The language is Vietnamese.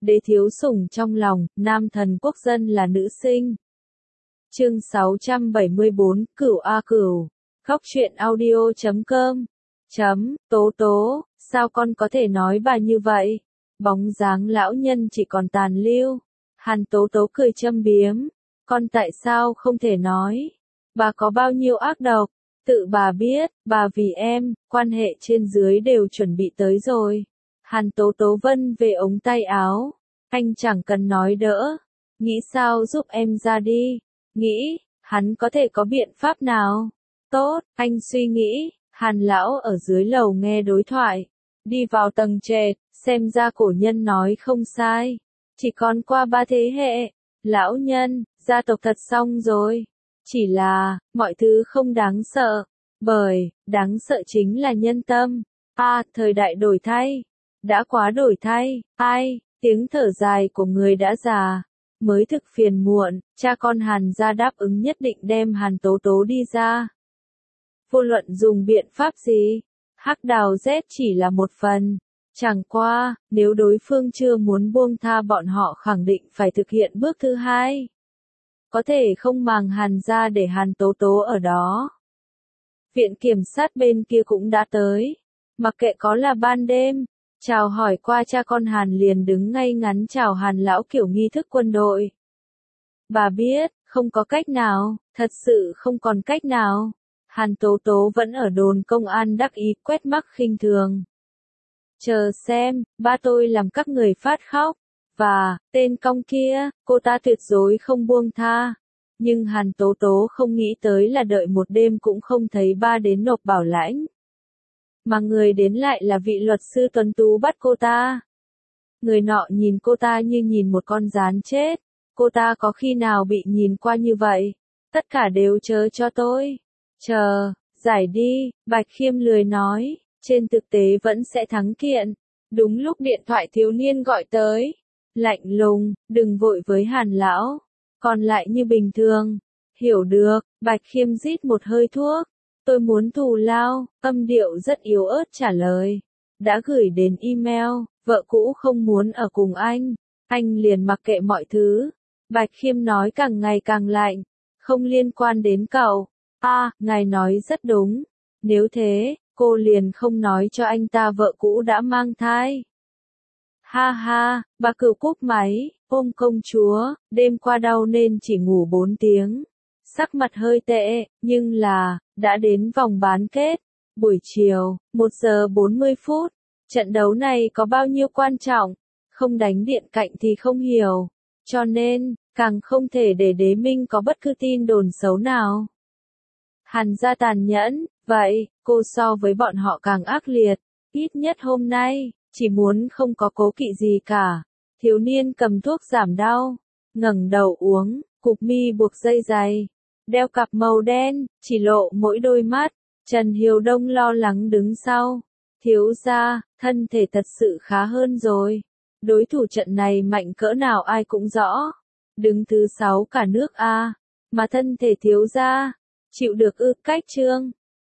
đế thiếu sủng trong lòng, nam thần quốc dân là nữ sinh. Chương 674, Cửu A Cửu. Khóc chuyện audio.com. Tố tố, sao con có thể nói bà như vậy? Bóng dáng lão nhân chỉ còn tàn lưu. Hàn Tố Tố cười châm biếm. Con tại sao không thể nói? Bà có bao nhiêu ác độc? Tự bà biết, bà vì em, quan hệ trên dưới đều chuẩn bị tới rồi. Hàn Tố Tố vân về ống tay áo. Anh chẳng cần nói đỡ. Nghĩ sao giúp em ra đi? Nghĩ, hắn có thể có biện pháp nào? Tốt, anh suy nghĩ. Hàn lão ở dưới lầu nghe đối thoại. Đi vào tầng trệt, xem ra cổ nhân nói không sai. Chỉ còn qua 3 thế hệ. Lão nhân, gia tộc thật xong rồi. Chỉ là, mọi thứ không đáng sợ. Bởi, đáng sợ chính là nhân tâm. Thời đại đổi thay. Đã quá đổi thay. Tiếng thở dài của người đã già. Mới thực phiền muộn, cha con Hàn gia đáp ứng nhất định đem Hàn Tố Tố đi ra. Vô luận dùng biện pháp gì, Hắc Đào Z chỉ là một phần. Chẳng qua, nếu đối phương chưa muốn buông tha bọn họ khẳng định phải thực hiện bước thứ hai. Có thể không màng Hàn gia để Hàn Tố Tố ở đó. Viện kiểm sát bên kia cũng đã tới. Mặc kệ có là ban đêm, chào hỏi qua cha con Hàn liền đứng ngay ngắn chào Hàn lão kiểu nghi thức quân đội. Bà biết, không có cách nào, thật sự không còn cách nào. Hàn Tố Tố vẫn ở đồn công an đắc ý quét mắt khinh thường. Chờ xem, ba tôi làm các người phát khóc. Và, tên cong kia, cô ta tuyệt đối không buông tha. Nhưng Hàn Tố Tố không nghĩ tới là đợi một đêm cũng không thấy ba đến nộp bảo lãnh. Mà người đến lại là vị luật sư tuấn tú bắt cô ta. Người nọ nhìn cô ta như nhìn một con gián chết. Cô ta có khi nào bị nhìn qua như vậy? Tất cả đều chờ cho tôi. Chờ, giải đi, Bạch Khiêm lười nói, trên thực tế vẫn sẽ thắng kiện. Đúng lúc điện thoại thiếu niên gọi tới. Lạnh lùng, đừng vội với Hàn lão. Còn lại như bình thường. Hiểu được, Bạch Khiêm rít một hơi thuốc. Tôi muốn thù lao, âm điệu rất yếu ớt trả lời. Đã gửi đến email, vợ cũ không muốn ở cùng anh liền mặc kệ mọi thứ. Bạch Khiêm nói càng ngày càng lạnh, không liên quan đến cậu. Ngài nói rất đúng. Nếu thế, cô liền không nói cho anh ta vợ cũ đã mang thai. Ha ha, bà Cửu cúp máy, ôm công chúa, đêm qua đau nên chỉ ngủ 4 tiếng. Sắc mặt hơi tệ, nhưng là, đã đến vòng bán kết. Buổi chiều, 1 giờ 40 phút. Trận đấu này có bao nhiêu quan trọng? Không đánh điện cạnh thì không hiểu. Cho nên, càng không thể để Đế Minh có bất cứ tin đồn xấu nào. Hàn gia tàn nhẫn, vậy, cô so với bọn họ càng ác liệt. Ít nhất hôm nay, chỉ muốn không có cố kỵ gì cả. Thiếu niên cầm thuốc giảm đau, ngẩng đầu uống, cụp mi buộc dây giày. Đeo cặp màu đen, chỉ lộ mỗi đôi mắt. Trần Hiểu Đông lo lắng đứng sau. Thiếu gia, thân thể thật sự khá hơn rồi. Đối thủ trận này mạnh cỡ nào ai cũng rõ. Đứng thứ 6 cả nước A. Mà thân thể thiếu gia, chịu được ư? Cách chương